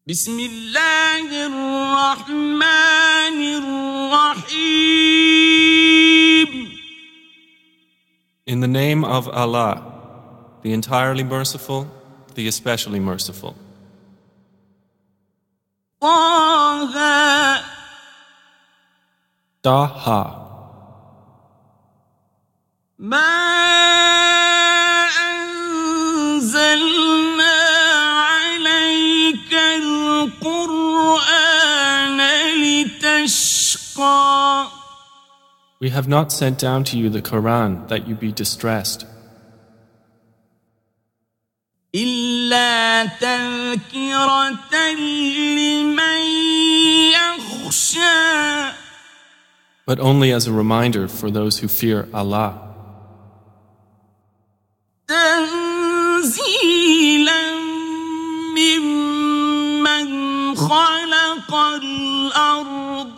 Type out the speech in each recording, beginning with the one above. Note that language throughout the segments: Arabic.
بسم الله الرحمن الرحيم. In the name of Allah, the entirely merciful, the especially merciful. طه Taha. ما أنزلنا عليك القرآن لتشقى. We have not sent down to you the Quran that you be distressed, إلا تذكرة لمن يخشى. but only as a reminder for those who fear Allah. تنزيلا ممن خلق الأرض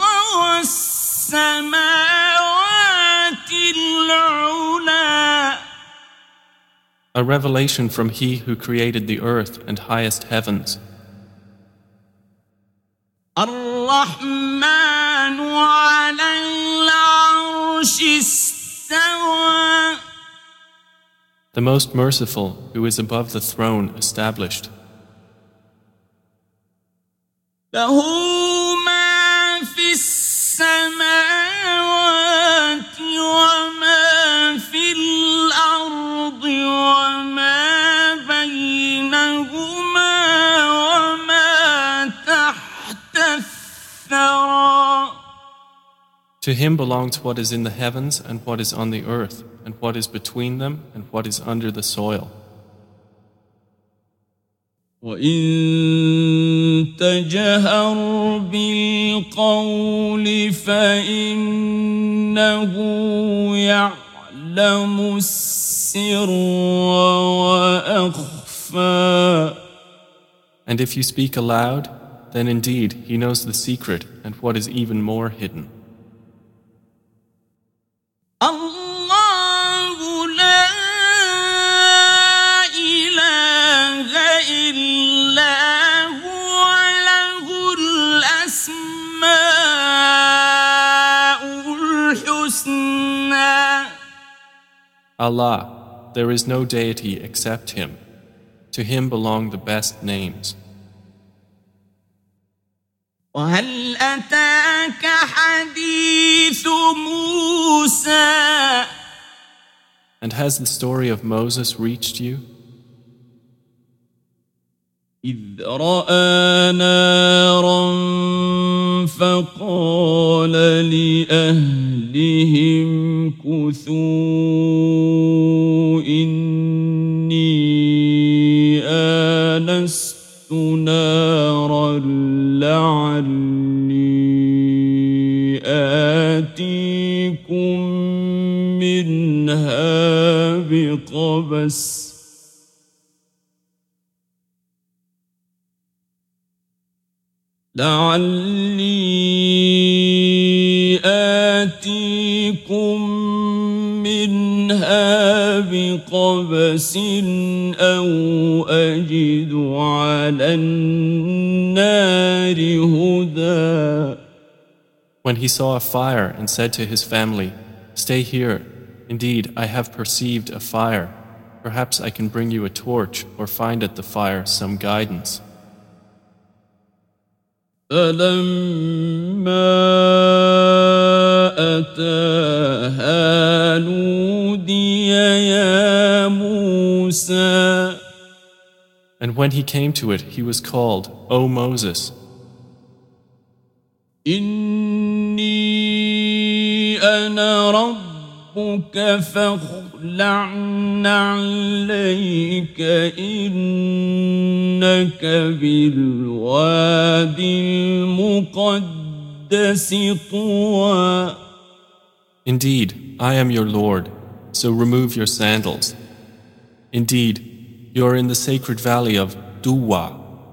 والسماوات العلى. A revelation from He who created the earth and highest heavens. الرحمن على العرش استوى. The most merciful who is above the throne established. له ما في السماوات وما في الأرض وما بينهما وما تحت الثرى. To Him belongs what is in the heavens and what is on the earth, and what is between them and what is under the soil. وَإِن تَجْهَرْ بِالْقَوْلِ فَإِنَّهُ يَعْلَمُ السِّرَّ وَأَخْفَى. And if you speak aloud, then indeed He knows the secret and what is even more hidden. الله لا إله إلا هو له الأسماء الحسنى. Allah, there is no deity except Him. To Him belong the best names. وهل أتاك حديث موسى. And has the story of Moses reached you? إذ رأى نارا فقال لأهلهم كثوا إني آنست نارا لعلي آتيكم منها بقبس. لعلي آتيكم منها بقبس أو أجد على النار هدى. When he saw a fire and said to his family, "Stay here. Indeed, I have perceived a fire. Perhaps I can bring you a torch or find at the fire some guidance." فلما أتاها نودي يا موسى. And when he came to it, he was called, "O Moses, إني أنا ربك فاخلع عليك إنك بالوادي المقدس طوى. indeed, I am your Lord, so remove your sandals. Indeed, you are in the sacred valley of Duwa.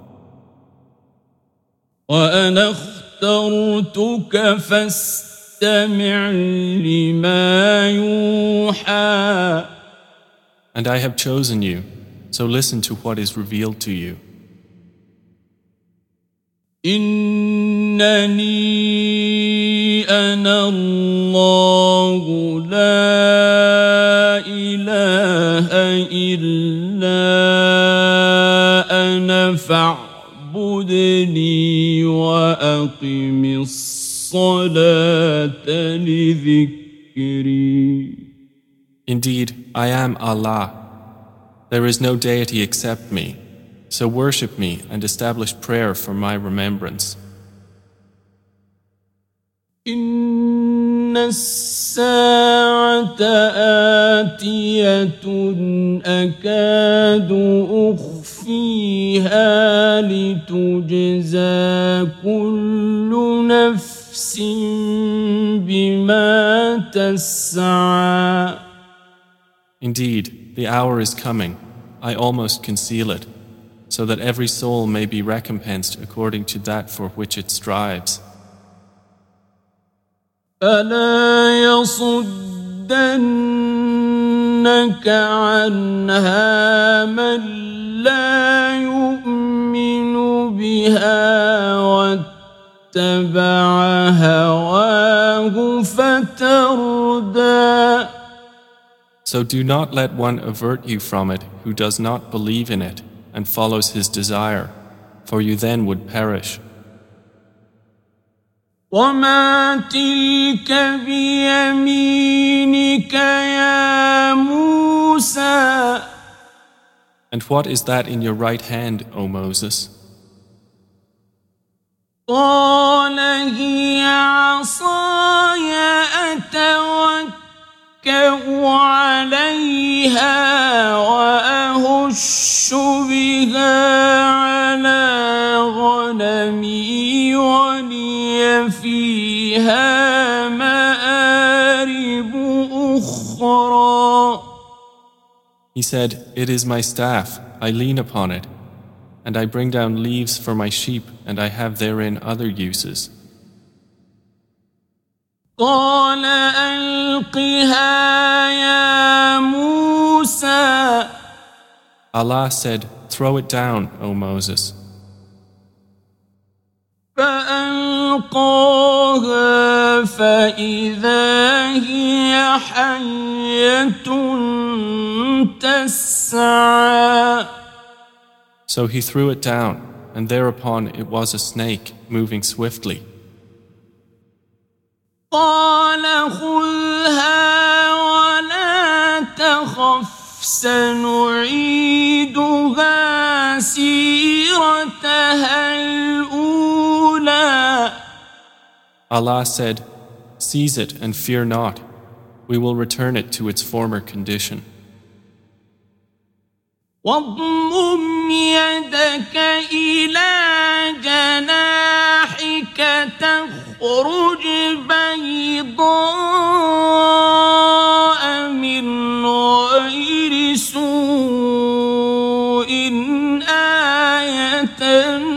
وأنا اخترتك فاستمع لما يوحى. And I have chosen you, so listen to what is revealed to you. إنني أنا الله لا إله إلا أنا فاعبدني وأقم الصلاة لذكري. Indeed, I am Allah. There is no deity except me. So worship me and establish prayer for my remembrance. إن الساعة آتية أكاد أخفيها لتجزى كل نفس بما تسعى. Indeed, the hour is coming. I almost conceal it, so that every soul may be recompensed according to that for which it strives. فلا يصدنك عنها من لا يؤمن بها واتبع هواه فتردى. So do not let one avert you from it who does not believe in it and follows his desire, for you then would perish. وما تلك بيمينك يا موسى. And what is that in your right hand, O Moses? قال هي عصاي أتوكأ عليها وأهش بها على غنمي ولي فيها مآرب أخرى. He said, It is my staff, I lean upon it, and I bring down leaves for my sheep, and I have therein other uses. قال ألقها يا موسى. Allah said, Throw it down, O Moses. فألقاها فإذا هي حية تسعى. So he threw it down, and thereupon it was a snake moving swiftly. قال خذها ولا تخف سنعيدها سيرتها الأولى. Allah said, Seize it and fear not. We will return it to its former condition. واضمم يدك إلى جناحك تخرج بيضاء من غير سوء آية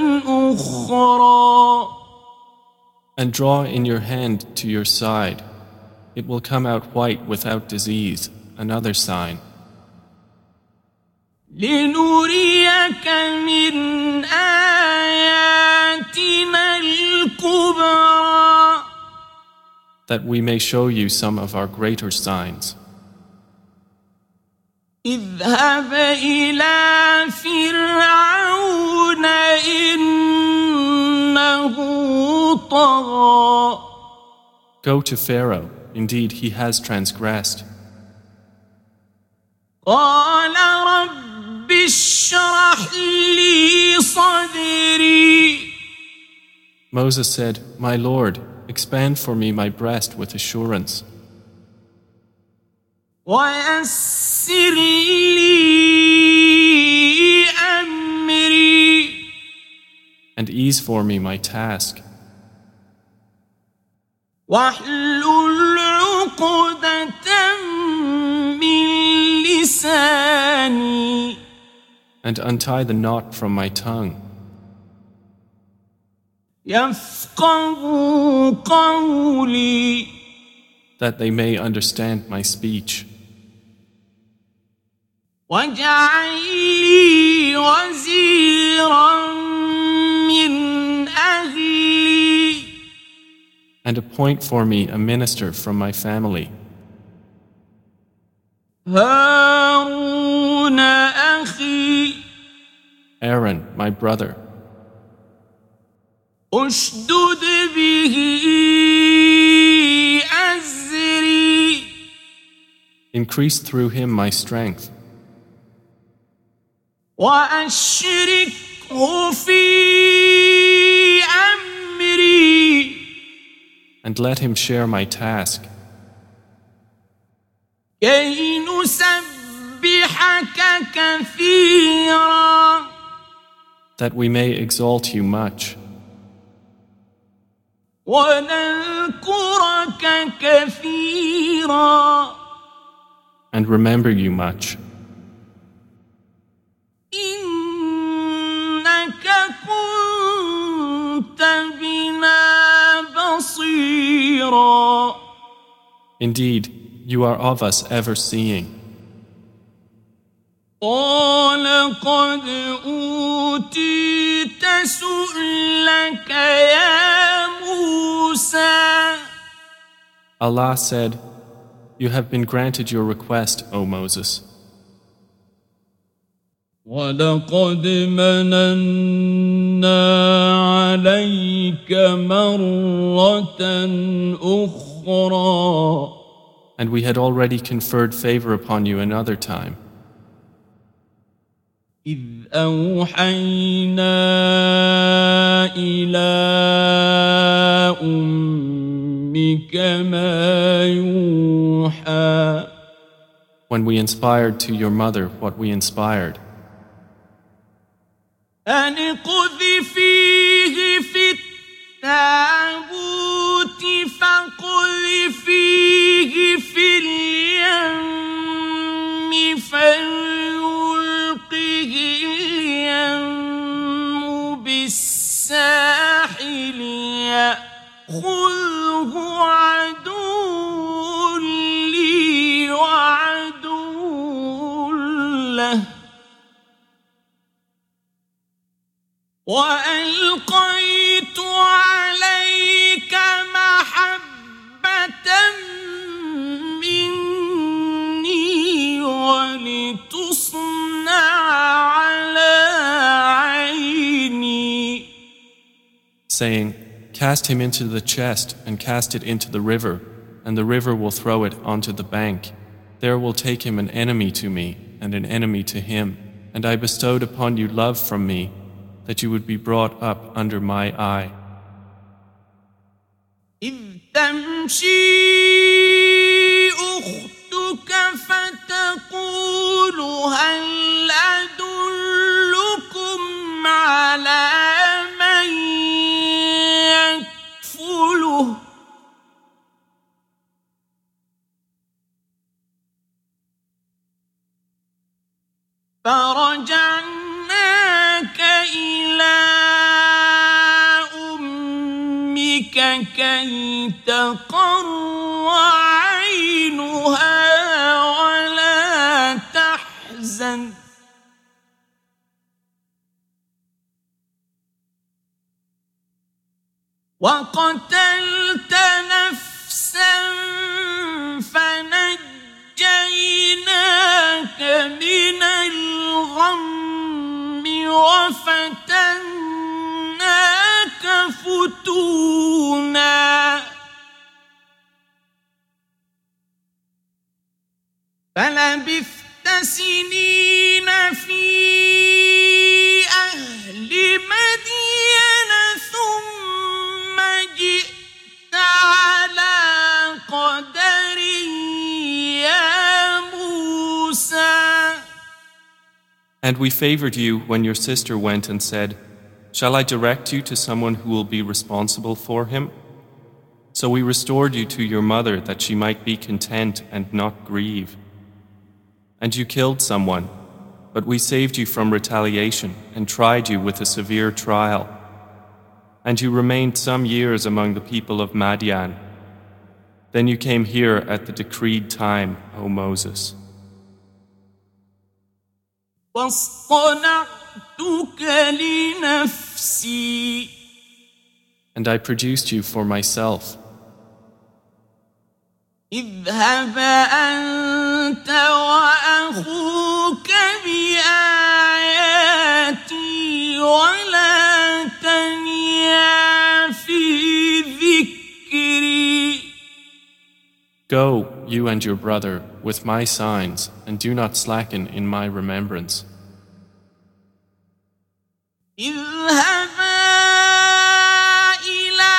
أخرى. And draw in your hand to your side. It will come out white without disease, another sign. لنريك من آياتنا الكبرى. That we may show you some of our greater signs. اذهب إلى فرعون إنه طغى. Go to Pharaoh, indeed he has transgressed. قال رب اشرح لي صدري. Moses said, My Lord, expand for me my breast with assurance. ويسر لي أمري. And ease for me my task. واحلل عقدة من لساني. And untie the knot from my tongue. يفقهوا قولي. That they may understand my speech. واجعل لي وزيرا من أهلي. And appoint for me a minister from my family, هارون أخي Aaron, my brother. اشدد به أزري Increase through him my strength, وأشركه في أمري and let him share my task, كي نسبحك كثيرا that we may exalt you much, ونذكرك كثيرا and remember you much, إنك كنت بنا بصيرا Indeed, you are of us ever seeing. قال قد أوتيت سؤلك يا موسى Allah said, You have been granted your request, O Moses. ولقد مننا عليك مرة أخرى And we had already conferred favor upon you another time, إذ أوحينا إلى أمك ما يوحى when we inspired to your mother what we inspired, أن اقذفيه في التابوت فاقذفيه في اليم فليلقه اليم بالساحل يأخذه عدو لي وعدو له وألقيت عليك محبة مني ولتصنع على عيني saying, Cast him into the chest and cast it into the river, and the river will throw it onto the bank. There will take him an enemy to me and an enemy to him. And I bestowed upon you love from me, that you would be brought up under my eye. إذ تمشي أختك فتقول هل أدلكم على من يكفله فرجعناك إلى أمك كي تقر عينها ولا تحزن وقتلت نفسا فنجيناك من الغم وفتناك فتونا فلبثت سنين في أهل مدين ثم جئت على قدر يا موسى. And we favored you when your sister went and said, Shall I direct you to someone who will be responsible for him? So we restored you to your mother that she might be content and not grieve. And you killed someone, but we saved you from retaliation and tried you with a severe trial. And you remained some years among the people of Madian. Then you came here at the decreed time, O Moses. واصطنعتك لنفسي And I produced you for myself, اذهب أنت وأخوك بآياتي ولا تنيا في ذكري. Go, you and your brother, with my signs, and do not slacken in my remembrance. اذهبا إلى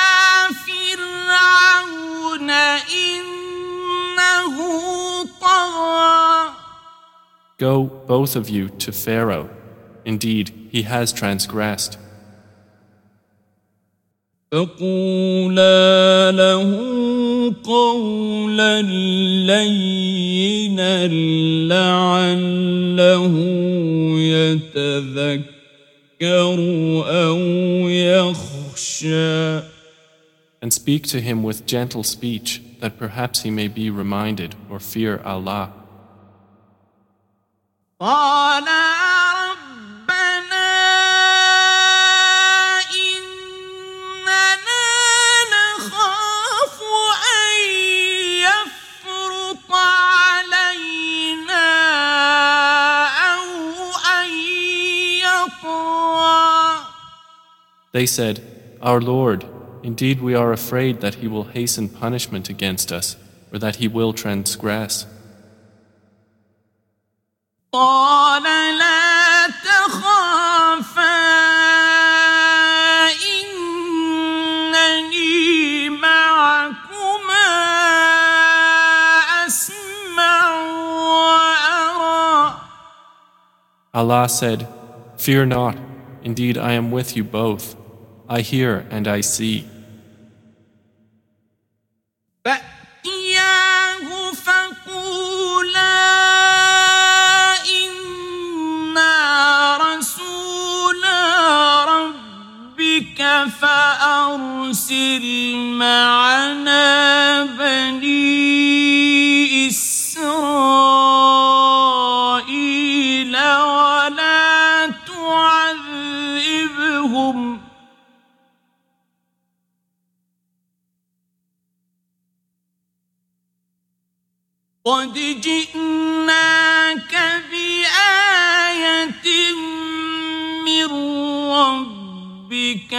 فرعون إنه طغى. Go, both of you, to Pharaoh. Indeed, he has transgressed. فقولا له قولا لينا لعله يتذكر أو يخشى. And speak to him with gentle speech, that perhaps he may be reminded or fear Allah. قال ربنا إننا نخاف أن يفرط علينا أو أن يطغى. They said, Our Lord, indeed we are afraid that he will hasten punishment against us, or that he will transgress. قال لا تخافا إنني معكما أسمع وأرى. Allah said, Fear not, indeed I am with you both. I hear and I see. فأتياه فقولا إنا رسولا ربك فأرسل معنا بني إسرائيل ولا تعذبهم قد جئناك بآية من ربك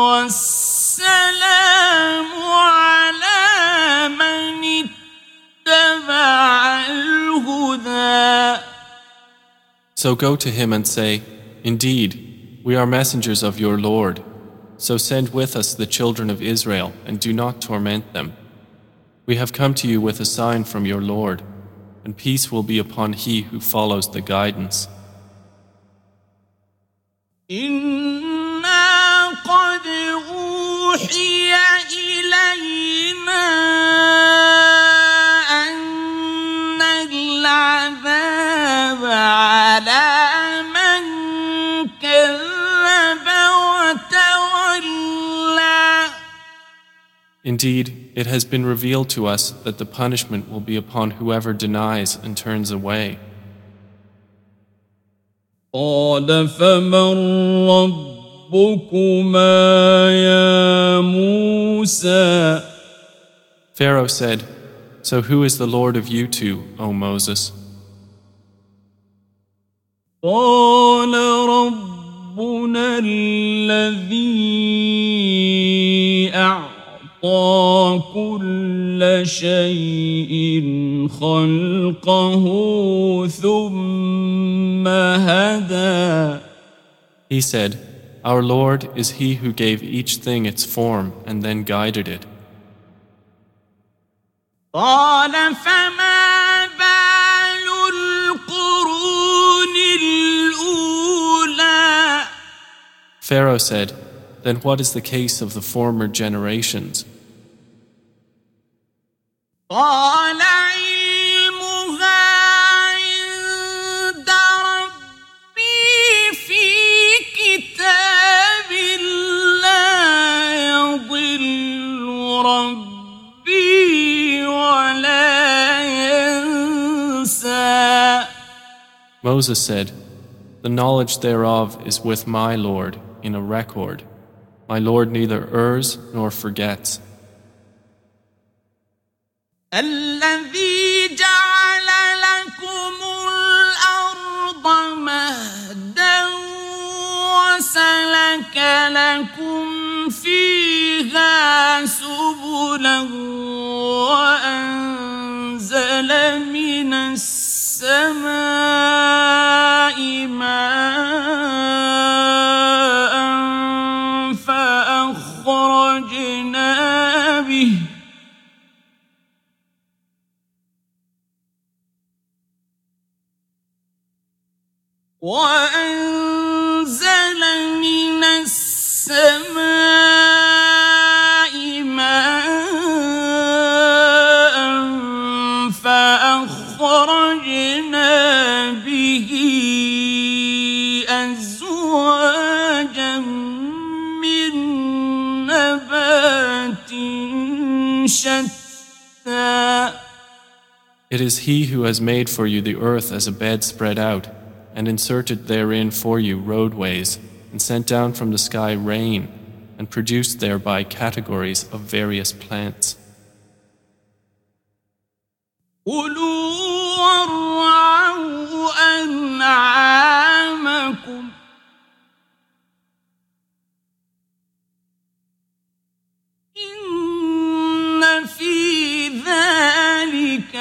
والسلام على من اتبع الهدى. So go to him and say, Indeed, we are messengers of your Lord. So send with us the children of Israel and do not torment them. We have come to you with a sign from your Lord, and peace will be upon he who follows the guidance. إنا قد أوحي إلينا أن العذاب على من كذب وتولى. Indeed, it has been revealed to us that the punishment will be upon whoever denies and turns away. قال فمن ربكما يا موسى. Pharaoh said, So who is the Lord of you two, O Moses? قال ربنا الذي أعطى كل شيء خلقه ثم هدى. He said, Our Lord is he who gave each thing its form and then guided it. قال فما بال القرون الأولى. Pharaoh said, Then what is the case of the former generations? قال علمها عند ربي في كتاب لا يضل ربي ولا ينسى. Moses said, The knowledge thereof is with my Lord in a record. My Lord neither errs nor forgets. الذي جعل لكم الأرض مهدا وسلك لكم فيها سبلا وأنزل من السماء ماء وأنزل من السماء ماء فأخرجنا به أزواجا من نبات شتى. It is He who has made for you the earth as a bed spread out, and inserted therein for you roadways, and sent down from the sky rain, and produced thereby categories of various plants. كُلُوا وَارْعَوْا أَنْعَامَكُمْ إِنَّ فِي ذَلِكَ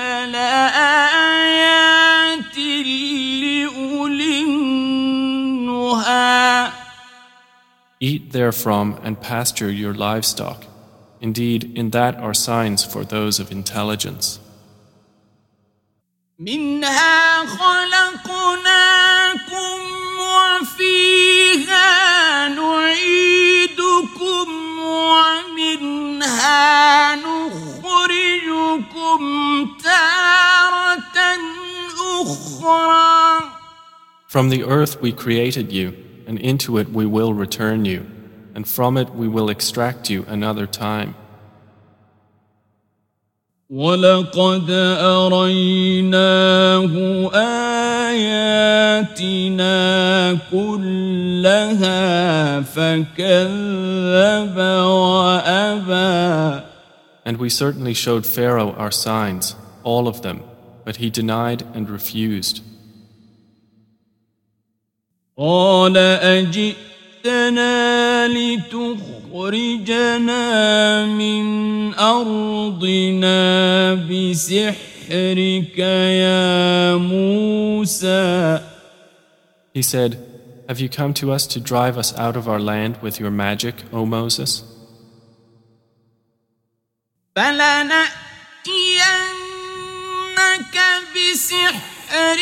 لَآيَاتٍ لِأُولِي النُّهَى. Eat therefrom and pasture your livestock. Indeed, in that are signs for those of intelligence. منها خلقناكم وفيها نعيدكم ومنها نخرجكم تارة أخرى. From the earth we created you, and into it we will return you, and from it we will extract you another time. وَلَقَدْ أَرَيْنَاهُ آيَاتِنَا كُلَّهَا فَكَذَّبَ وَأَبَى. And we certainly showed Pharaoh our signs, all of them, but he denied and refused. قَالَ أَجِئْتَنَا لِتُخْرِجَنَا مِنْ أَرْضِنَا بِسِحْرِكَ يَا مُوسَى. He said, Have you come to us to drive us out of our land with your magic, O Moses? فَلَنَأْتِيَنَّكَ بِسِحْرٍ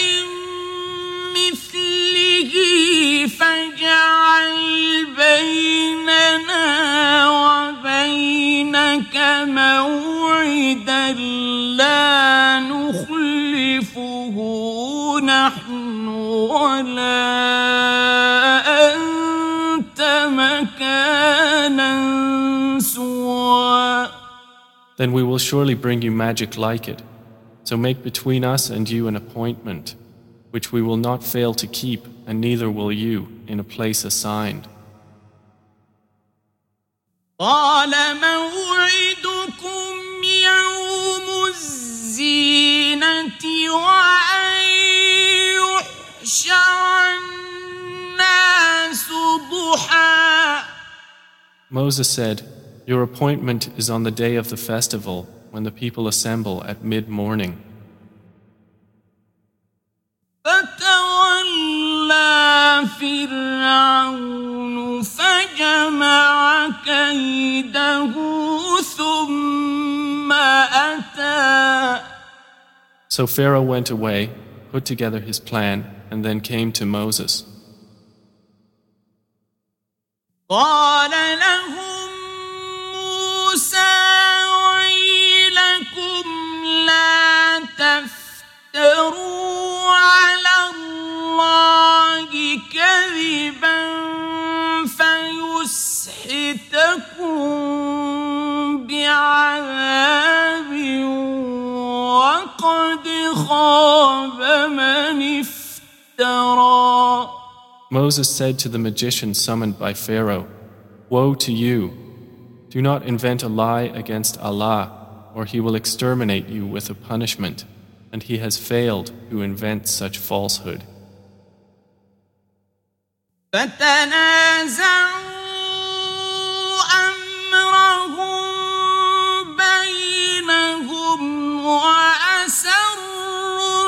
مثله فاجعل بيننا وبينك موعدا لا نخلفه نحن ولا أنت مكانا سوى. Then we will surely bring you magic like it. So make between us and you an appointment, which we will not fail to keep, and neither will you, in a place assigned. قال موعدكم يوم الزينة وأن يحشر الناس ضحى. Moses said, Your appointment is on the day of the festival, when the people assemble at mid-morning. فتولى فرعون فجمع كيده ثم أتى. So Pharaoh went away, put together his plan, and then came to Moses. قال لهم موسى ويلكم لا تفتروا على الله كذبا فيسحتكم بعذاب وقد خاب من افترى. Moses said to the magician summoned by Pharaoh, Woe to you! Do not invent a lie against Allah, or he will exterminate you with a punishment, and he has failed who invents such falsehood. فتنازعوا أمرهم بينهم وأسروا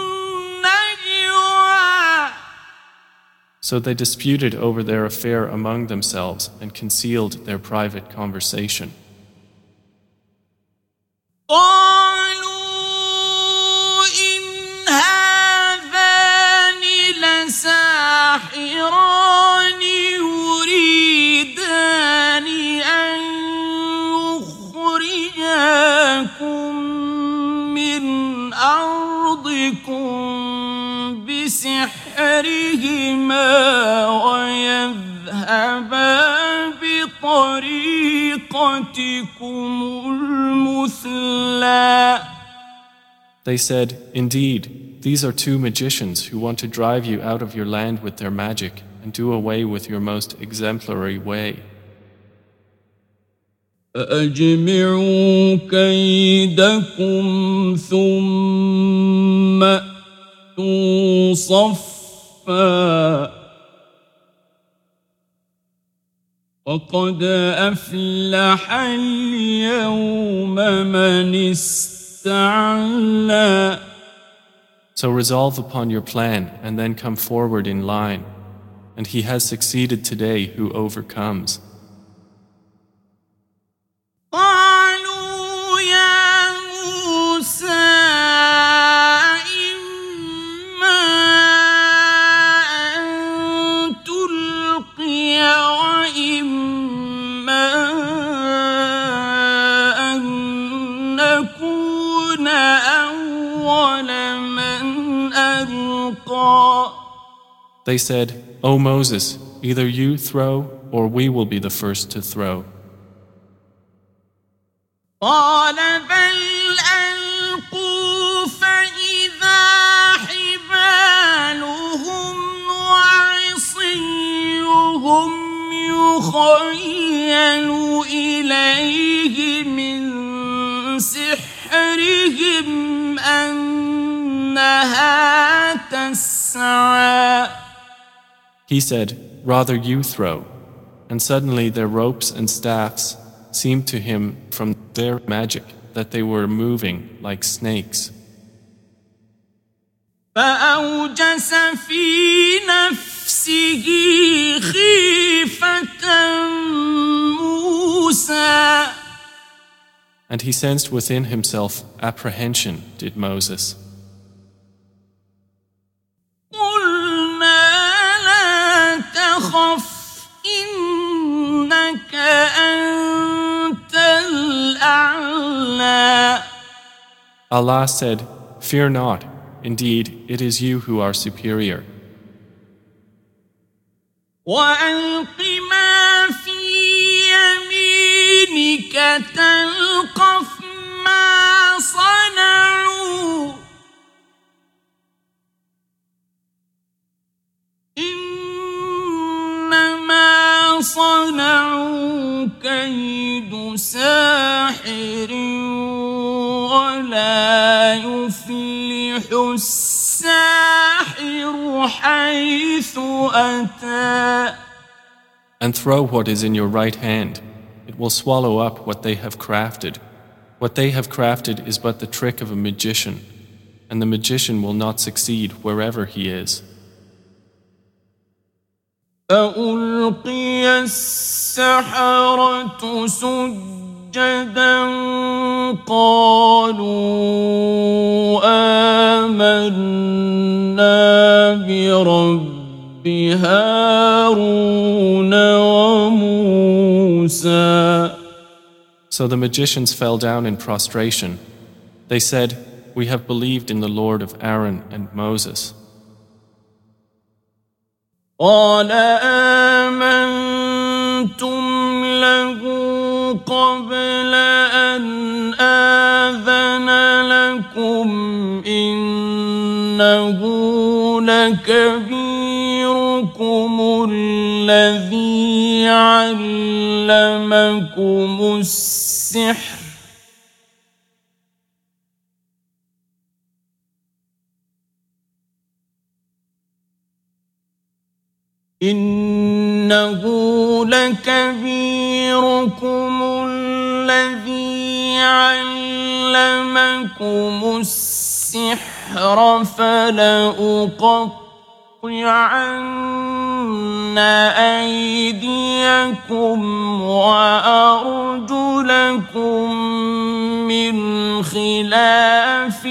النجوى. So they disputed over their affair among themselves and concealed their private conversation. قالوا إن هذان لساحران يريدان أن يخرجاكم من أرضكم بسحرهما ويذهبا بطريقتكم المثلى. They said, "Indeed, these are two magicians who want to drive you out of your land with their magic and do away with your most exemplary way." فأجمعوا كيدكم ثم أتوا صفا وقد أفلح اليوم من استعلى. So resolve upon your plan and then come forward in line, and he has succeeded today who overcomes. قالوا يا موسى إما أن تلقي وإما أن نكون أول من ألقى. They said, "O Moses, either you throw or we will be the first to throw." قال بل ألقوا فإذا حبالهم وعصيهم يخيل إليه من سحرهم أنها تسعى. He said, "Rather you throw." And suddenly their ropes and staffs seemed to him from their magic that they were moving like snakes. فأوجس في نفسه خيفة موسى. And he sensed within himself apprehension, did Moses. قلنا لا تخف إنك أنت الأعلى. Allah said, "Fear not, indeed it is you who are superior. وألق ما في يمينك تلقف ما صنعوا إنما صنعوا كيد ساحر ولا يفلح الساحر حيث أتى. And throw what is in your right hand. It will swallow up what they have crafted. What they have crafted is but the trick of a magician, and the magician will not succeed wherever he is." فألقي السحرة سجدا قالوا آمنا برب هارون وموسى. So the magicians fell down in prostration. They said, "We have believed in the Lord of Aaron and Moses." قال آمنتم له قبل أن آذن لكم إنه لكبيركم الذي علمكم السحر إنه لكبيركم الذي علمكم السحر فلأقطعن أيديكم وأرجلكم من خلاف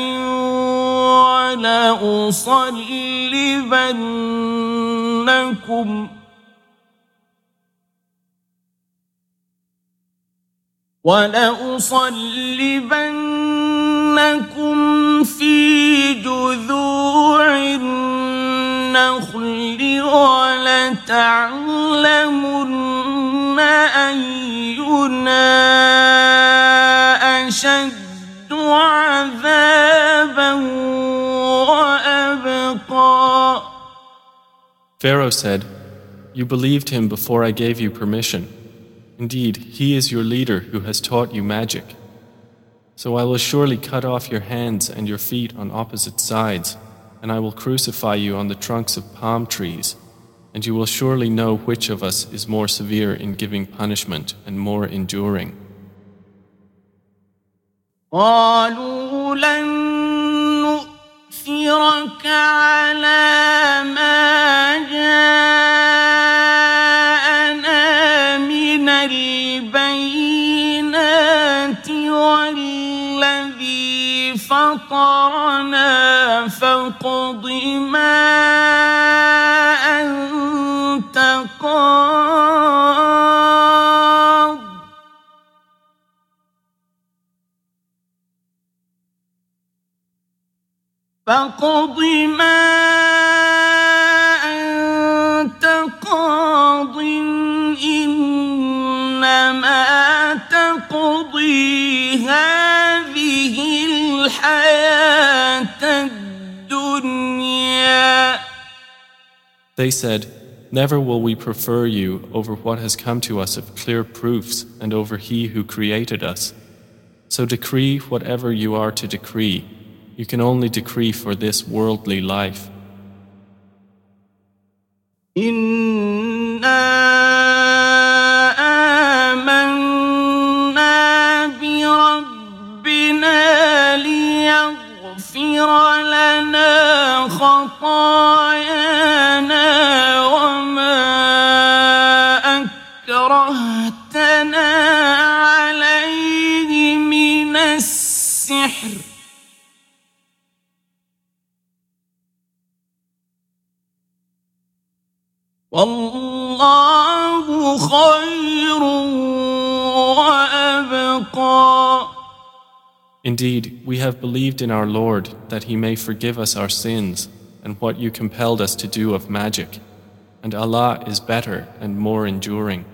ولأصلبنكم في جذوع النخل ولتعلمن أينا أشد عذابا وأبقى. Pharaoh said, "You believed him before I gave you permission. Indeed, he is your leader who has taught you magic. So I will surely cut off your hands and your feet on opposite sides, and I will crucify you on the trunks of palm trees, and you will surely know which of us is more severe in giving punishment and more enduring." قالوا لن نؤثرك على ما جاءنا من البينات والذي فطرنا فاقض ما أنت قاض فاقض ما أنت قاض إنما تقضي هذه الحياة الدنيا. They said, "Never will we prefer you over what has come to us of clear proofs and over He who created us. So decree whatever you are to decree. You can only decree for this worldly life." إنا آمنا بربنا ليغفر لنا خطايانا وما أكرهتنا عليه من السحر والله خير وأبقى. Indeed, we have believed in our Lord that He may forgive us our sins and what you compelled us to do of magic, and Allah is better and more enduring.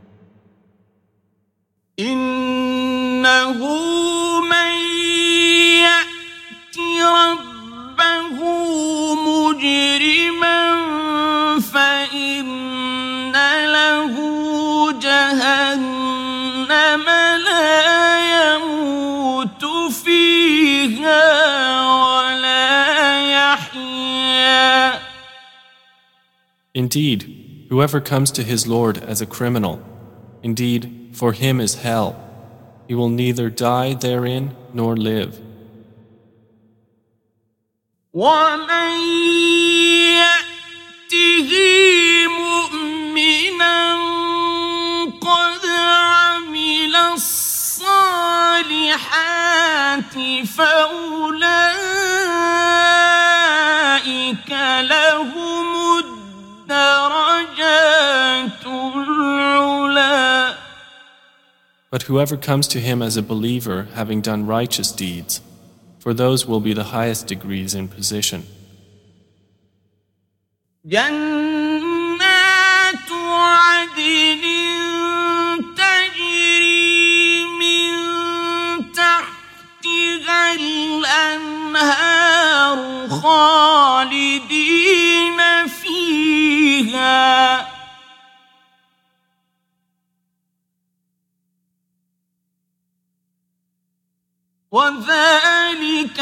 إنه من يأتي ربه مجرما فإن له جهنم لا يموت فيها ولا يحيا. Indeed, whoever comes to his Lord as a criminal, indeed, for him is hell. He will neither die therein nor live. ومن يأته مؤمنا قد عمل الصالحات فأولئك لهم الدرجات العلى. But whoever comes to him as a believer having done righteous deeds, for those will be the highest degrees in position. جنات عدن تجري من تحتها الأنهار خالدين فيها وذلك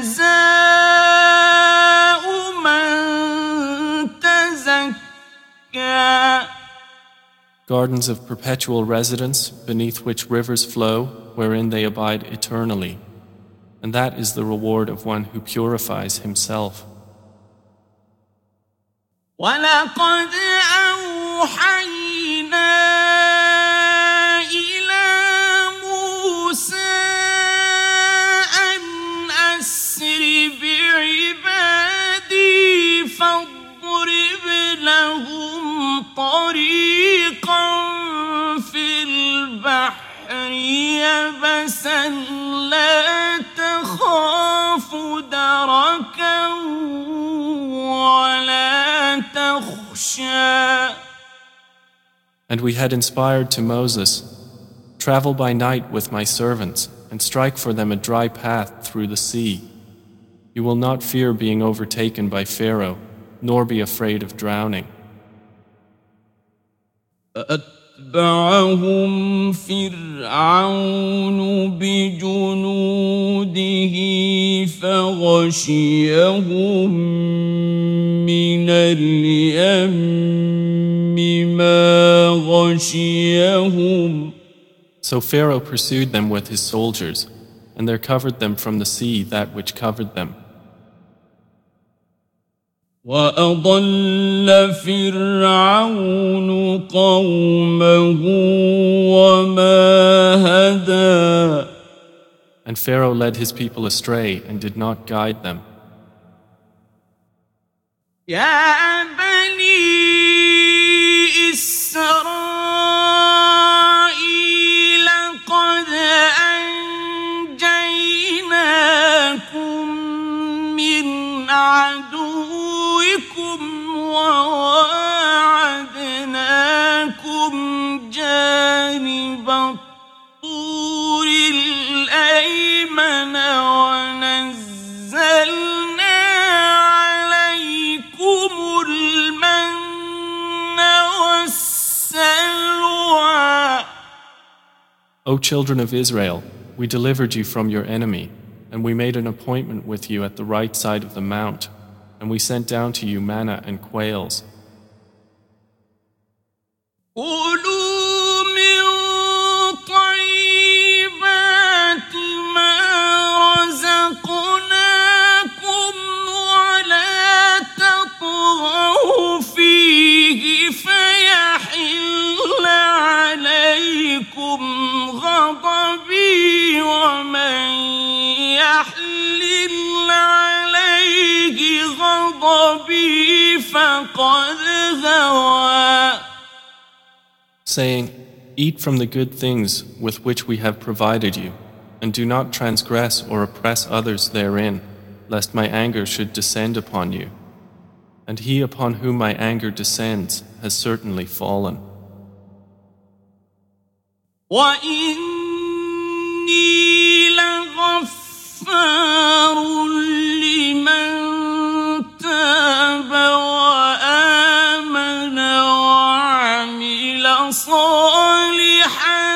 جزاء من تزكى gardens of perpetual residence beneath which rivers flow, wherein they abide eternally. And that is the reward of one who purifies himself. وَلَقَدْ أَوْحَيْنَا إِلَى مُوسَىٰ أَنْ أَسْرِ بِعِبَادِي فَاضْرِبْ لَهُمْ طَرِيقًا فِي الْبَحْرِ يَبَسًا لَا تَخَافُ دَرَكًا وَلَا تَخْشَىٰ. And we had inspired to Moses, travel by night with my servants and strike for them a dry path through the sea. You will not fear being overtaken by Pharaoh, nor be afraid of drowning. فأتبعهم فرعون بجنوده فغشيهم من اليم ما غشيهم. So Pharaoh pursued them with his soldiers, and there covered them from the sea that which covered them. وَأَضَلَّ فِرْعَوْنُ قَوْمَهُ وَمَا هَدَىٰ. And Pharaoh led his people astray and did not guide them. يَا بَنِي إِسْرَائِيلَ قَدْ أَنجَيْنَاكُم مِّنْ عَدُوِّكُمْ وَوَاعَدْنَاكُمْ جَانِبَ الطُّورِ الْأَيْمَنَ وَنَزَّلْنَا عَلَيْكُمُ الْمَنَّ وَالسَّلْوَىٰ. O children of Israel, we delivered you from your enemy, and we made an appointment with you at the right side of the mount, and we sent down to you manna and quails. كُلُوا مِن طَيِّبَاتِ مَا رَزَقْنَاكُمْ وَلَا تَطْغَوْا فِيهِ فَيَحِلَّ عَلَيْكُمْ غَضَبِي وَمَن يَحْلِلْ عَلَيْهِ غَضَبِي فَقَدْ هَوَىٰ. Saying, eat from the good things with which we have provided you, and do not transgress or oppress others therein, lest my anger should descend upon you. And he upon whom my anger descends has certainly fallen. وَإِنِّي لَغَفَّارٌ لِّمَن تَابَ وَآمَنَ وَعَمِلَ صَالِحًا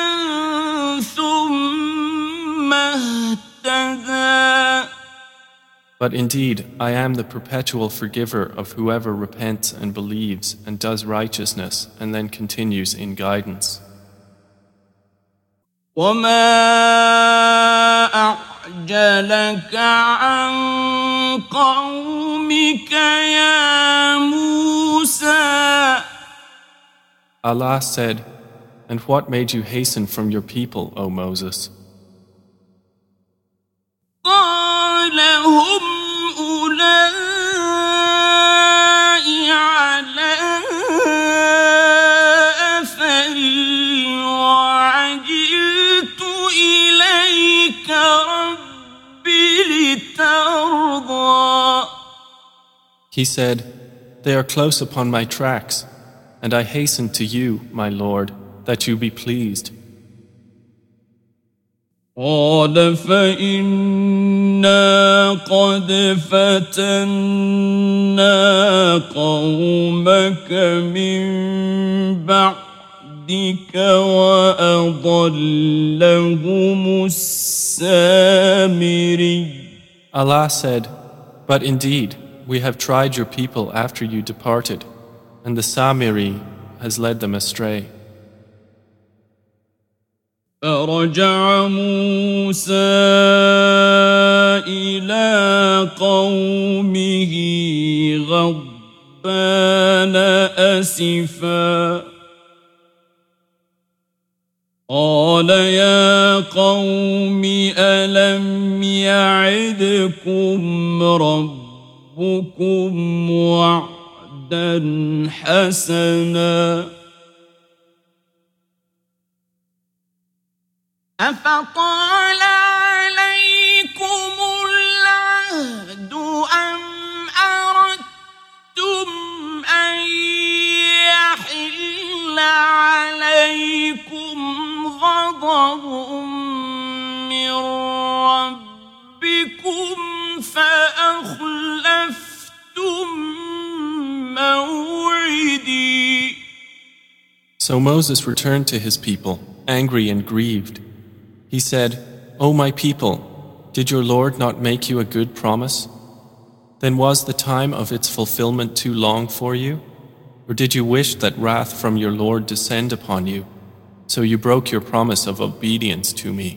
ثُمَّ اهْتَدَىٰ. But indeed, I am the perpetual forgiver of whoever repents and believes and does righteousness and then continues in guidance. وَمَا أَعْجَلَكَ عَن قَوْمِكَ يَا مُوسَىٰ. Allah said, and what made you hasten from your people, O Moses? قَالَ هُمْ أُولَاءِ عَلَىٰ أَثَرِي وَعَجِلْتُ إِلَيْكَ رَبِّ لِتَرْضَىٰ. He said, they are close upon my tracks, and I hasten to you, my Lord, that you be pleased. قَالَ فَإِنَّا قَدْ فَتَنَّا قَوْمَكَ مِن بَعْدِكَ وَأَضَلَّهُمُ السَّامِرِيُّ. Allah said, but indeed, we have tried your people after you departed, and the Samiri has led them astray. فرجع موسى إلى قومه غضبان أسفا قال يا قوم ألم يعدكم ربكم وعدا حسنا أفطال عليكم العهد أم أردتم أن يحل عليكم غضب من ربكم فأخلفتم موعدي. So Moses returned to his people, angry and grieved. He said, O my people, did your Lord not make you a good promise? Then was the time of its fulfillment too long for you? Or did you wish that wrath from your Lord descend upon you? So you broke your promise of obedience to me.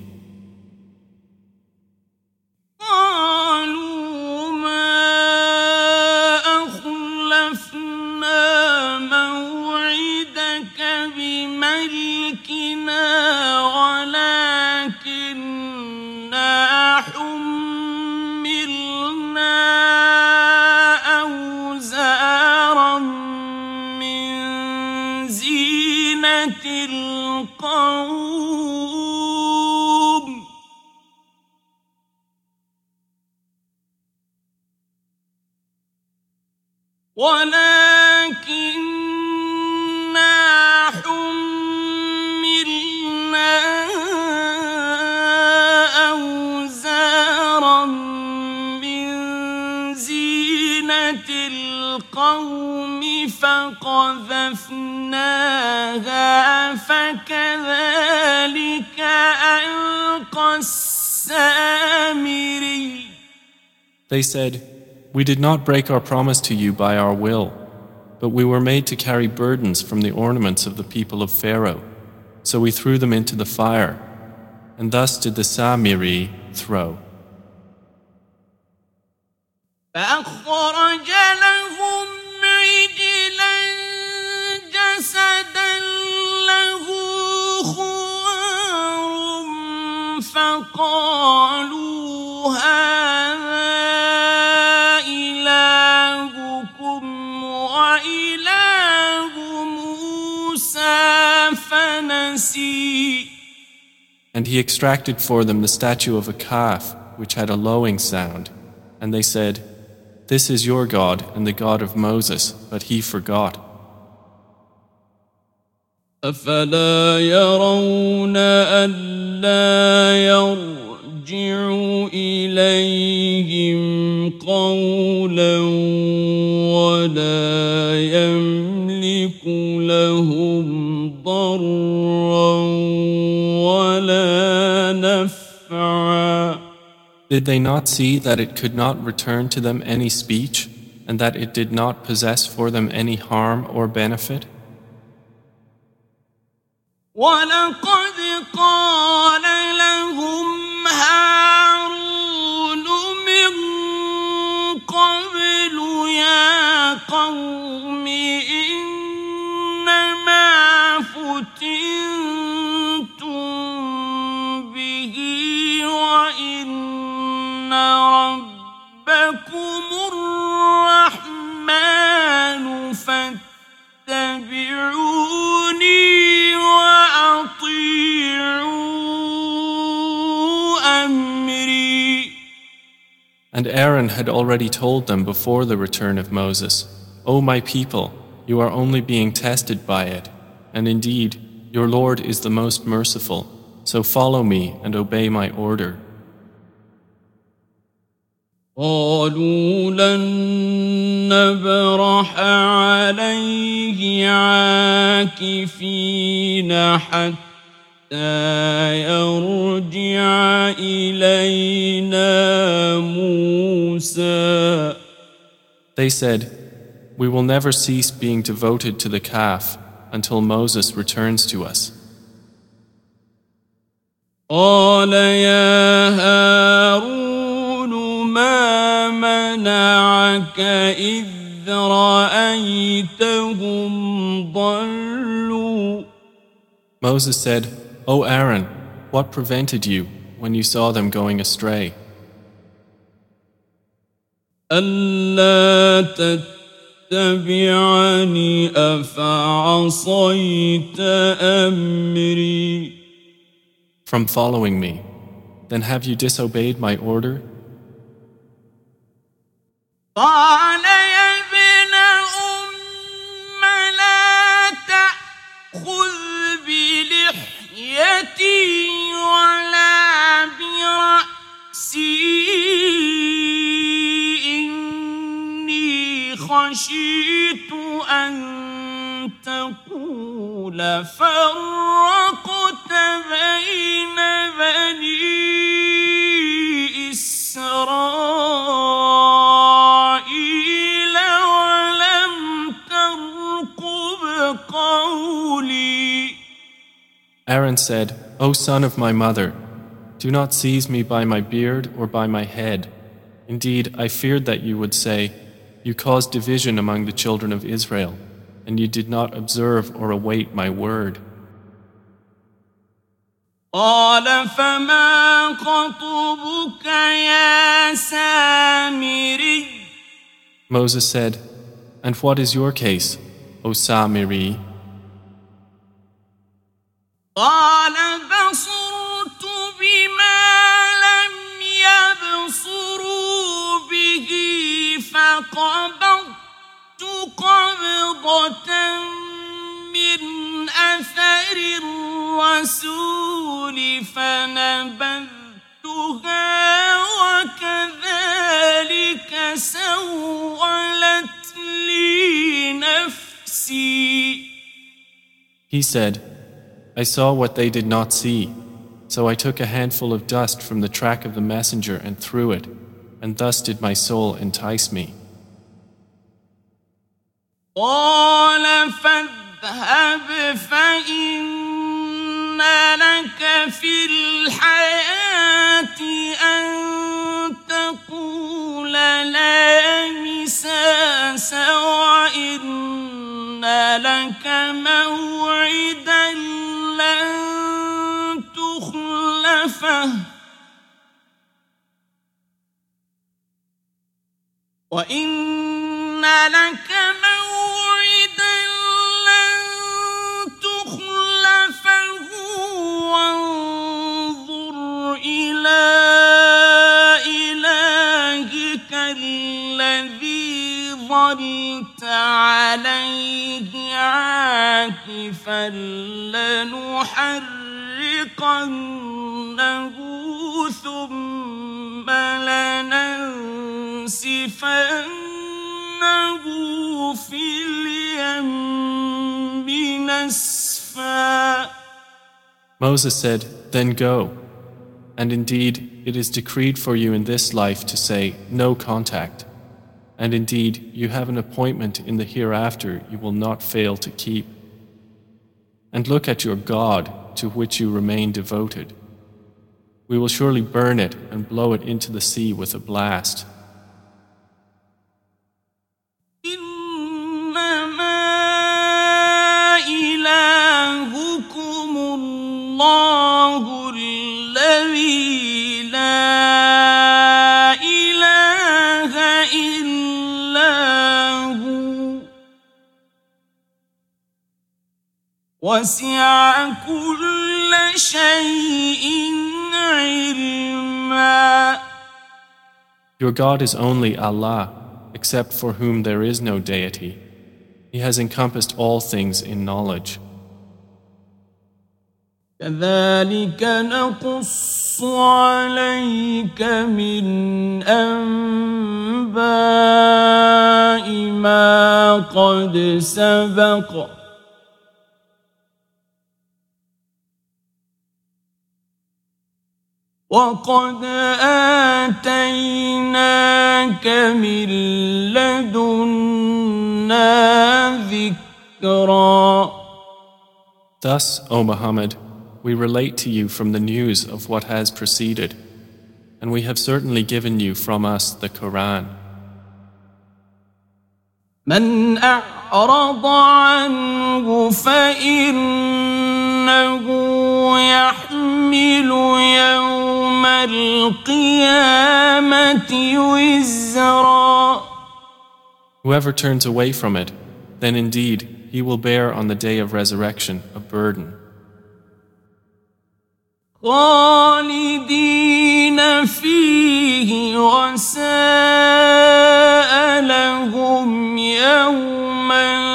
ولكننا حملنا أوزارا من زينة القوم فقذفناها فكذلك ألقى السامري. They said, We did not break our promise to you by our will, but we were made to carry burdens from the ornaments of the people of Pharaoh. So we threw them into the fire, and thus did the Samiri throw. فأخرج لهم عجلا جسدا له خوار فقالوا هذا إلهكم وإله موسى فنسي. And he extracted for them the statue of a calf, which had a lowing sound. And they said, This is your God and the God of Moses, but he forgot. أفلا يرون ألا يرجع إليهم قولا ولا يملك لهم ضرا ولا نفعا. Did they not see that it could not return to them any speech, and that it did not possess for them any harm or benefit? وَلَقَدْ قَالَ لَهُمْ هَارُونُ مِنْ قَبْلُ يَا قَوْمِ إِنَّمَا فُتِنْتُمْ بِهِ وَإِنَّ رَبَّكُمُ الرَّحْمَنُ فَاتَّبِعُونِي And Aaron had already told them before the return of Moses, O my people, you are only being tested by it, and indeed, your Lord is the most merciful, so follow me and obey my order. قالوا لن نبرح عليه عاكفين حتى يرجع إلينا موسى. They said, We will never cease being devoted to the calf until Moses returns to us. قال يا هارون ما منعك إذ رأيتهم ضلوا Moses said, O Aaron, what prevented you when you saw them going astray? ألا تتبعني أفعصيت أمري From following me, then have you disobeyed my order? قال يا ابن لا تأخذ بلحيتي ولا برأسي إني خشيت أن تقول فرقت بين بني إسرائيل ولم ترقب قولي. Aaron said, O son of my mother, do not seize me by my beard or by my head. Indeed, I feared that you would say, you caused division among the children of Israel, and you did not observe or await my word. قال فما خطبك يا سامري. Moses said, and what is your case, O Samiri? قال بصرت بما لم يبصروا به فقبضت قبضة من أثر الرسول فنبذتها وكذلك سولت لي نفسي. He said, I saw what they did not see, so I took a handful of dust from the track of the messenger and threw it, and thus did my soul entice me. قال فاذهب فإن لك في الحياة أن تقول لا مساس وإن لك موعدا لن تخلفه وإن لك موعدا لن تخلفه وانظر إلى إلهك الذي ظلت عليه عاكفا لنحرقنه ثم لننسفنه في اليم نسفا. Moses said, Then go. And indeed, it is decreed for you in this life to say, No contact. And indeed, you have an appointment in the hereafter you will not fail to keep. And look at your God, to which you remain devoted. We will surely burn it and blow it into the sea with a blast. وسع كل شيء علما. Your God is only Allah, except for whom there is no deity. He has encompassed all things in knowledge. كذلك نقص عليك من أنباء ما قد سبق وقد آتيناك من لدنا ذكرا. Thus, O Muhammad, we relate to you from the news of what has preceded, and we have certainly given you from us the Quran. من أعرض عنه فإنه يحمل يوم القيامة وزرا. Whoever turns away from it, then indeed he will bear on the day of resurrection a burden. خالدين فيه وساء لهم يوم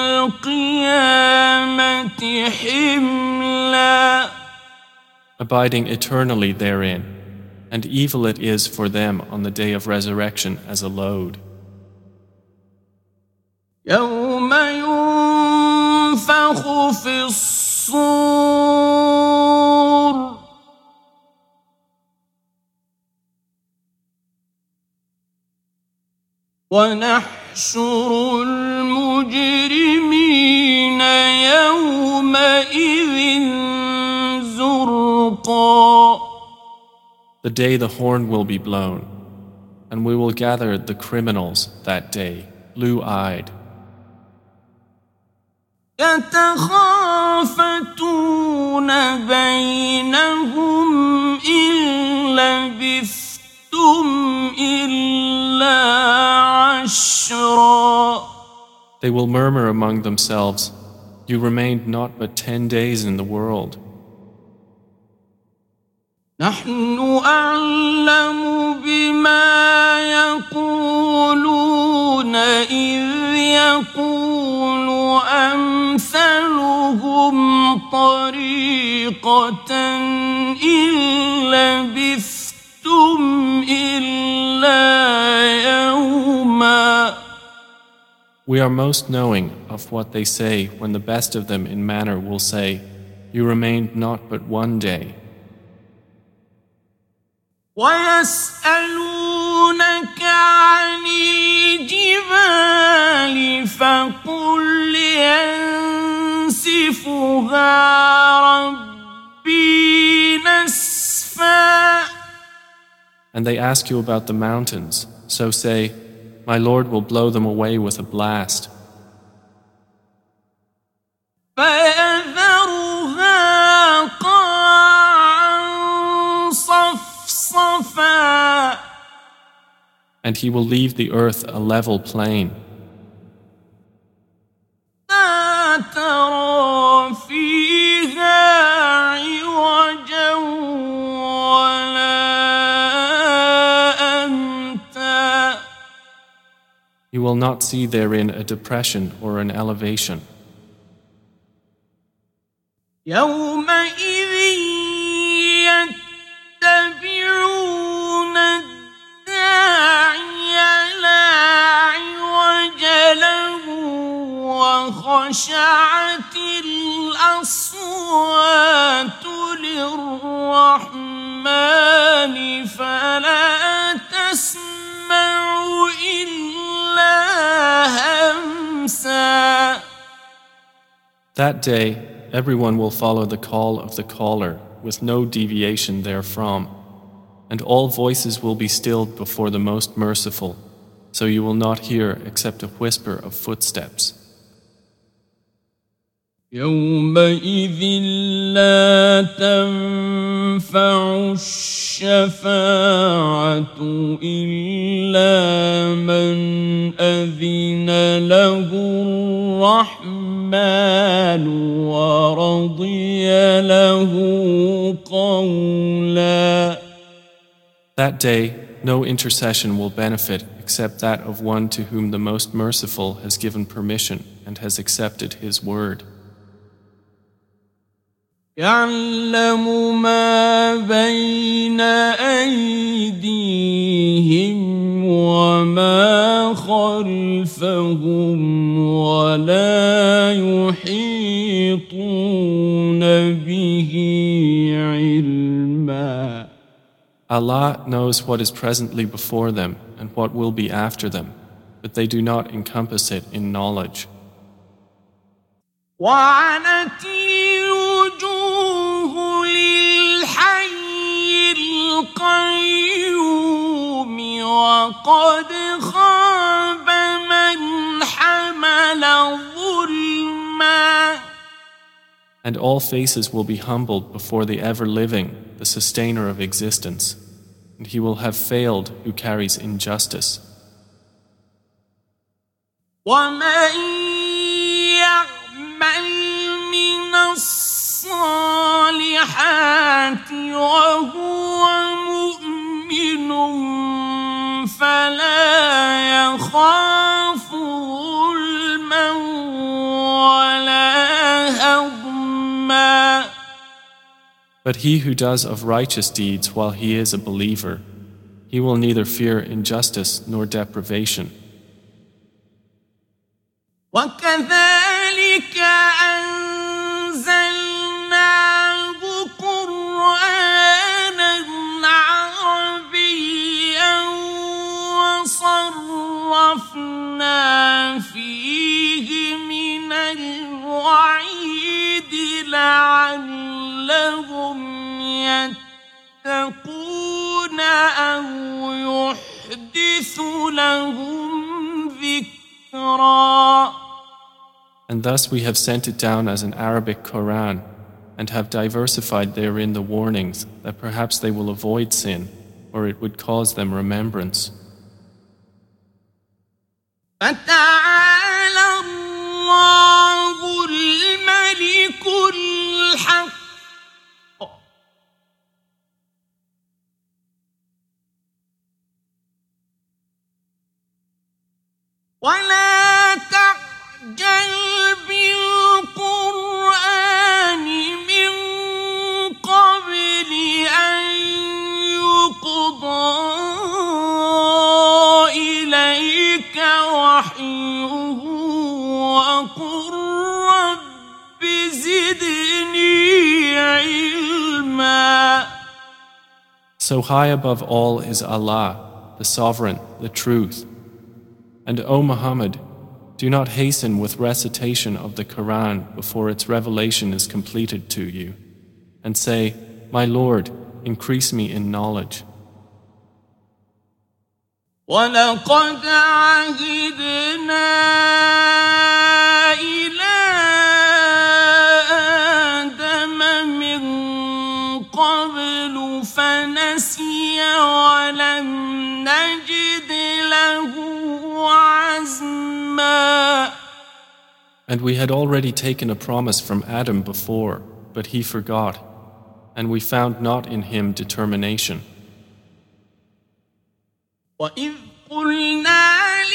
القيامة حملا. Abiding eternally therein, and evil it is for them on the day of resurrection as a load. يوم ينفخ في الصور ونحشر المجرمين يومئذ زرقا. The day the horn will be blown, and we will gather the criminals that day, blue-eyed. يتخافتون بينهم إن لبثتم إلا عشرا. They will murmur among themselves, "You remained not but 10 days in the world." نحن أعلم بما يقولون إذ يقول أمثلهم طريقة إن لبثتم إلا يوما. We are most knowing of what they say when the best of them in manner will say, "You remained not but 1 day." ويسألونك عن الجبال فقل ينسفها ربي نسفا. And they ask you about the mountains, so say, "My Lord will blow them away with a blast." فيذرها قاعا صفصفا. And he will leave the earth a level plain. لا ترى فيها عوجا ولا أمتا. You will not see therein a depression or an elevation. يومئذ يتبعون الداعي لا عوج له وخشعت الأصوات للرحمن فلا تسمع إلا همسا. That day, everyone will follow the call of the caller with no deviation therefrom, and all voices will be stilled before the Most Merciful, so you will not hear except a whisper of footsteps. يومئذ لا تنفع الشفاعة إلا من أذن له الرحمن ورضي له قولا. That day, no intercession will benefit except that of one to whom the Most Merciful has given permission and has accepted his word. يعلم ما بين أيديهم وما خلفهم ولا يحيطون به علما. Allah knows what is presently before them and what will be after them, but they do not encompass it in knowledge. وعنت الوجوه وقد خاب من حمل ظلما. And all faces will be humbled before the ever-living, the sustainer of existence, and he will have failed who carries injustice. وَمَن يَعْمَلْ مِنَ الصَّالِحَاتِ وَهُوَ مُؤْمِنٌ فَلَا يَخَافُ ظُلْمًا وَلَا هَضْمًا. But he who does of righteous deeds while he is a believer, he will neither fear injustice nor deprivation. وَكَذَلِكَ أَنزَلْنَاهُ قُرْآنًا عَرَبِيًّا وَصَرَّفْنَا فِيهِ مِنَ الْوَعِيدِ لَعَلَّهُمْ يَتَّقُونَ أَوْ يُحْدِثُ لَهُمْ ذِكْرًا. And thus we have sent it down as an Arabic Quran, and have diversified therein the warnings that perhaps they will avoid sin, or it would cause them remembrance. فَتَعَالَى اللَّهُ الْمَلِكُ الْحَقُّ وَلَا تَعْجَلْ بِالْقُرْآنِ مِنْ قَبْلِ أَنْ يُقْضَى إِلَيْكَ وَحْيُهُ وَقُلْ رَبِّ زِدْنِي عِلْمًا. So high above all is Allah, the Sovereign, the Truth. And O Muhammad, do not hasten with recitation of the Quran before its revelation is completed to you, and say, My Lord, increase me in knowledge. وَلَقَدْ عَهِدْنَا إِلَىٰ آدَمَ مِنْ قَبْلُ فَنَسِيَ وَلَمْ نَجِدْ لَهُ عَزْمًا. And we had already taken a promise from Adam before, but he forgot, and we found not in him determination. وَإِذْ قُلْنَا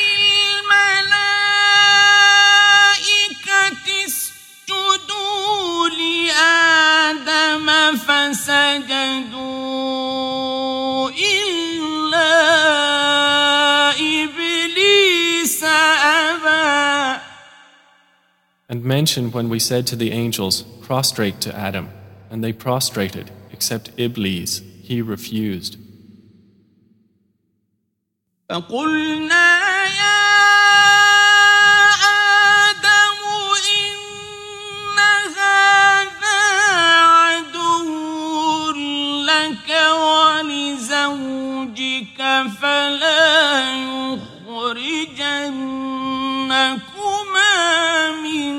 لِلْمَلَائِكَةِ اسْجُدُوا لِآدَمَ فَسَجَدُوا إِلَّا إِبْلِيسَ أَبَى. And mention when we said to the angels, Prostrate to Adam, and they prostrated, except Iblis, he refused. فَقُلْنَا يَا آدَمُ إِنَّ هَذَا عَدُوٌّ لَكَ وَلِزَوْجِكَ فَلَا يُخْرِجَنَّكُمَا مِنَ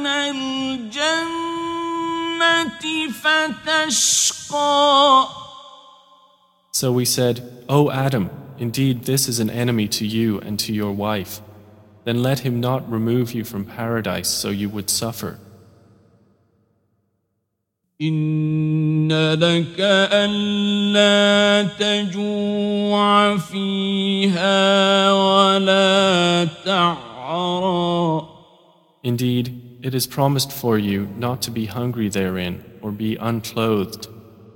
الْجَنَّةِ فَتَشْقَىٰ. So we said, O Adam, indeed this is an enemy to you and to your wife. Then let him not remove you from paradise so you would suffer. إِنَّ لَكَ أَلَّا تَجُوعَ فِيهَا وَلَا تَعْرَىٰ. Indeed, it is promised for you not to be hungry therein or be unclothed.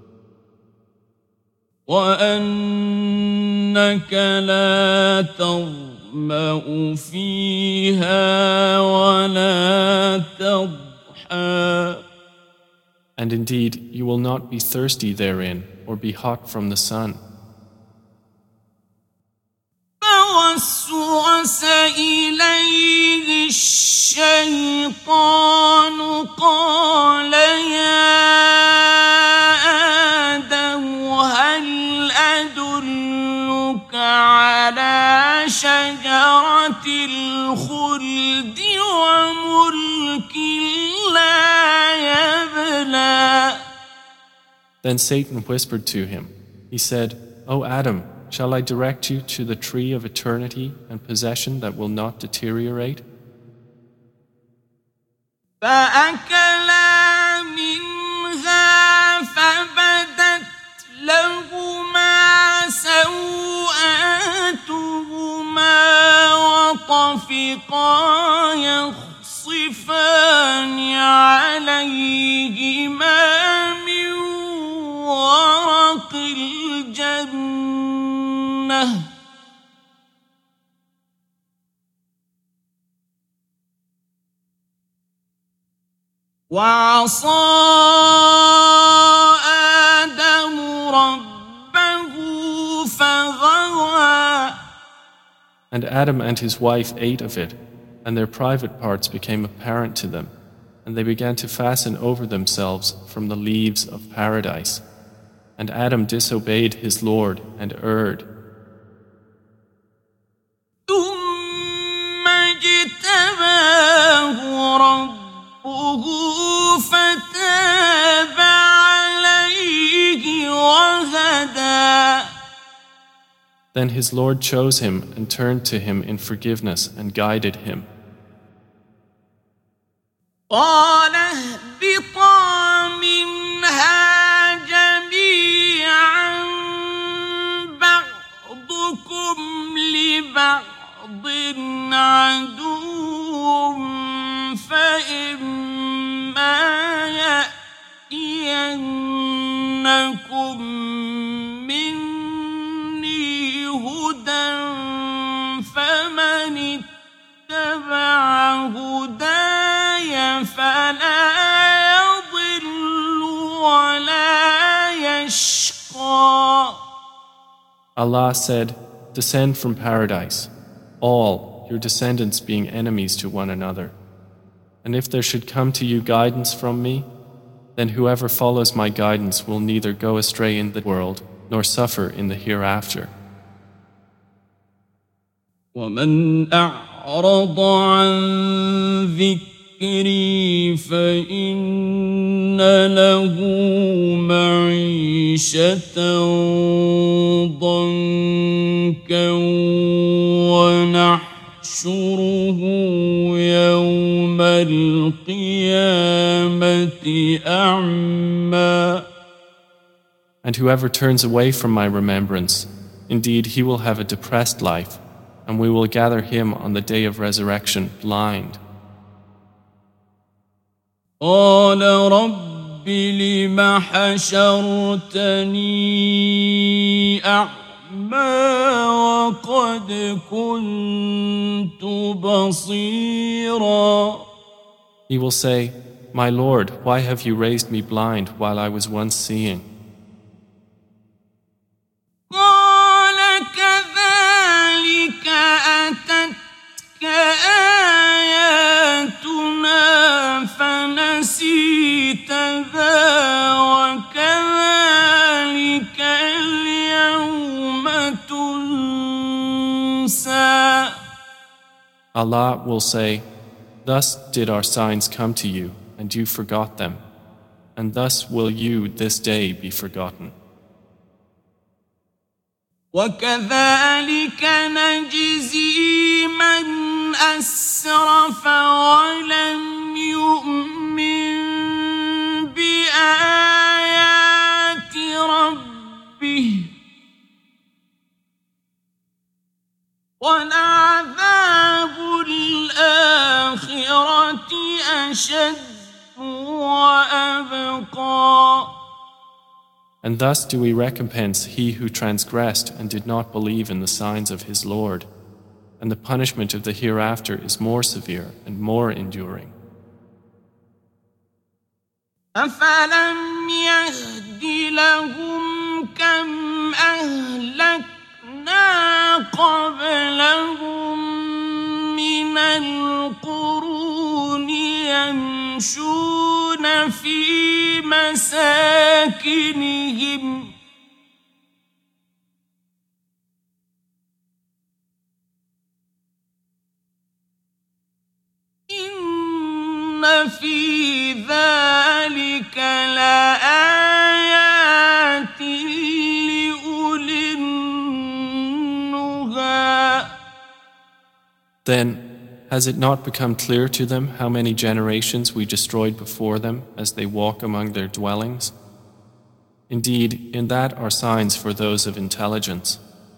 وَأَنَّكَ لَا تَظْمَأُ فِيهَا وَلَا تَضْحَىٰ. And indeed, you will not be thirsty therein or be hot from the sun. فَوَسْوَسَ إِلَيْهِ الشَّيْطَانُ قَالَ يَا آدَمُ هَلْ أَدُلُّكَ عَلَىٰ شَجَرَةِ الخلد وملك لا يبلى. Then Satan whispered to him. He said, O Adam, shall I direct you to the tree of eternity and possession that will not deteriorate? فأكلا منها فبدت لهما سوآتهما وطفقا يخصفان عليهما من ورق الجنة وعصى آدم ربه فغوى. And Adam and his wife ate of it, and their private parts became apparent to them, and they began to fasten over themselves from the leaves of paradise. And Adam disobeyed his Lord and erred. ثم اجتباه ربه فتاب عليه وهدى. Then his Lord chose him and turned to him in forgiveness and guided him. قال اهبطا منها جميعا بعضكم لبعض عدو فإما يأتينكم مني هدى فمن اتبع هداي فلا يضل ولا يشقى. Allah said, Descend from paradise, all your descendants being enemies to one another. And if there should come to you guidance from me, then whoever follows my guidance will neither go astray in the world nor suffer in the hereafter. ومن أعرض عن ذكري فإن له معيشة ضنكا ونحشره يوم القيامة أعمى. And whoever turns away from my remembrance, indeed he will have a depressed life, and we will gather him on the day of resurrection blind. قال رب لم حشرتني أعمى وقد كنت بصيرا. He will say, My Lord, why have you raised me blind while I was once seeing? قال كذلك أتتك آياتنا فنسيتها وكذلك اليوم تنسى. Allah will say, Thus did our signs come to you, and you forgot them, and thus will you this day be forgotten. وكذلك نجزي من أسرف ولم يؤمن بآيات ربه ولعذاب الآخرة أشد وأبقى. And thus do we recompense he who transgressed and did not believe in the signs of his Lord, and the punishment of the hereafter is more severe and more enduring. أفلم يهد لهم كم أهلكنا قبلهم من القرون يمشون في مساكنهم في ذلك لآيات لأولي النهى. Then, has it not become clear to them how many generations we destroyed before them as they walk among their dwellings? Indeed, in that are signs for those of intelligence.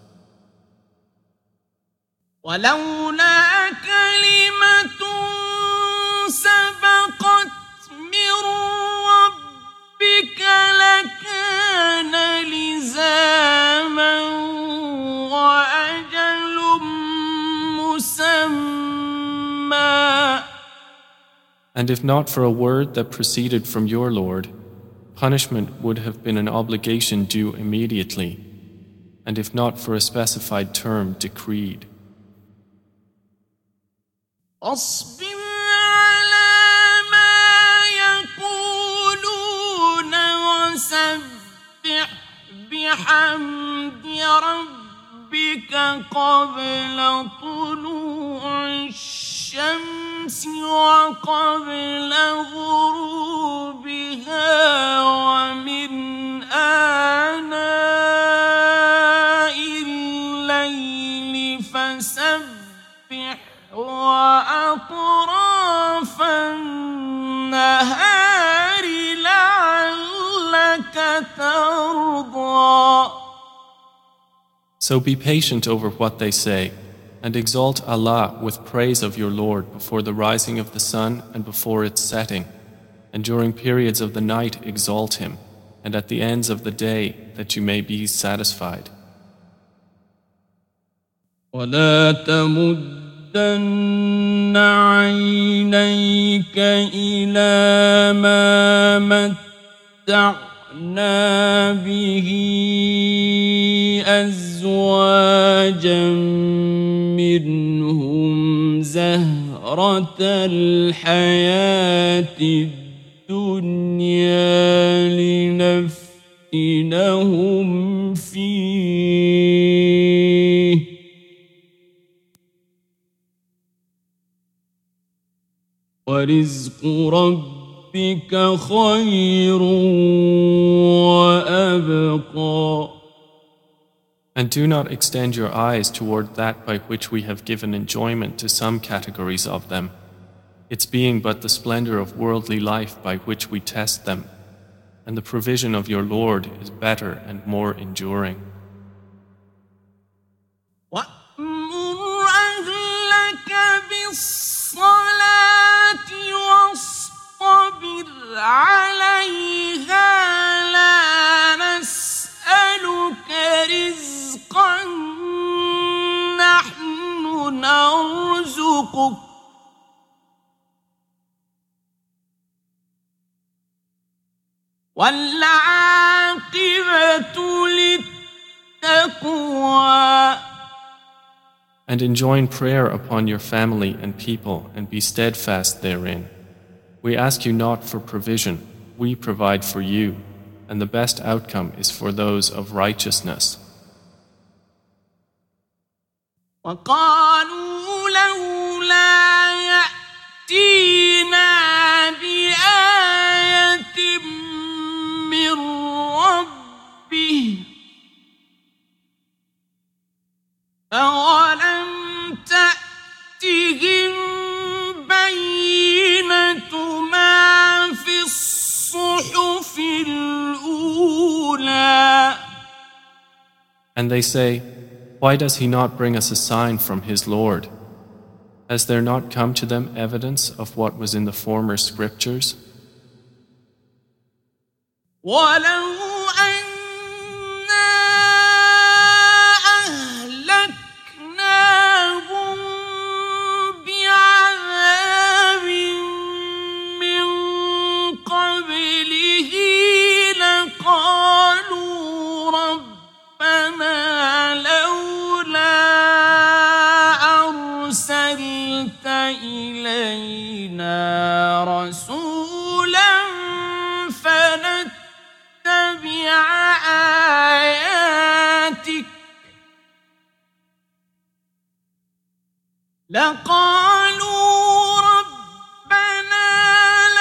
ولولا كلمة سبقت من ربك لكان لزاما وأجل مسمى. And if not for a word that proceeded from your Lord, punishment would have been an obligation due immediately, and if not for a specified term decreed. أصبر على ما يقولون وسبح بحمد ربك قبل طلوع الشمس وقبل غروبها ومن آناء الليل فسبح وأطراف النهار لعلك ترضى. So be patient over what they say, and exalt Allah with praise of your Lord before the rising of the sun and before its setting, and during periods of the night exalt Him, and at the ends of the day that you may be satisfied. ولا تمدن عينيك إلى ما متعنا به أزواجا منهم زهرة الحياة الدنيا لنفتنهم فيه ورزق ربك خير وأبقى. And do not extend your eyes toward that by which we have given enjoyment to some categories of them, its being but the splendor of worldly life by which we test them, and the provision of your Lord is better and more enduring. وَأْمُرْ أَهْلَكَ بِالصَّلَاةِ وَاصْطَبِرْ عَلَيْهَا لَا نَسْأَلُكَ رِزْقًا نَحْنُ نَرْزُقُكَ وَالْعَاقِبَةُ لِلتَّقْوَى. And enjoin prayer upon your family and people and be steadfast therein. We ask you not for provision, we provide for you, and the best outcome is for those of righteousness. وقالوا لولا يأتينا بآية من ربه أولم تأتهم بينة ما في الصحف الأولى. And they say, why does he not bring us a sign from his Lord? Has there not come to them evidence of what was in the former scriptures? ولو أنا أهلكناهم بعذاب من قبله لقالوا ربنا لولا أرسلت إلينا رسولا فنتبع آياتك لقالوا ربنا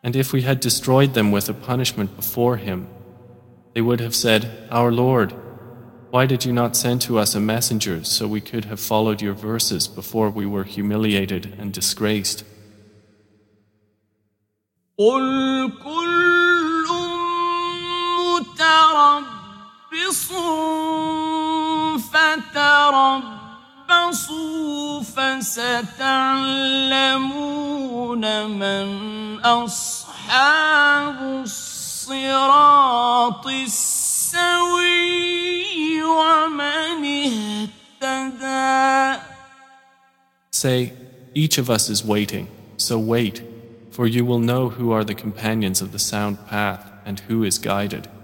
And if we had destroyed them with a punishment before him, they would have said, Our Lord, why did you not send to us a messenger so we could have followed your verses before we were humiliated and disgraced? قل كل متربص فتربصوا فستعلمون من أصحاب الصراط السوي ومن اهتدى. Say, each of us is waiting, so wait, for you will know who are the companions of the sound path and who is guided.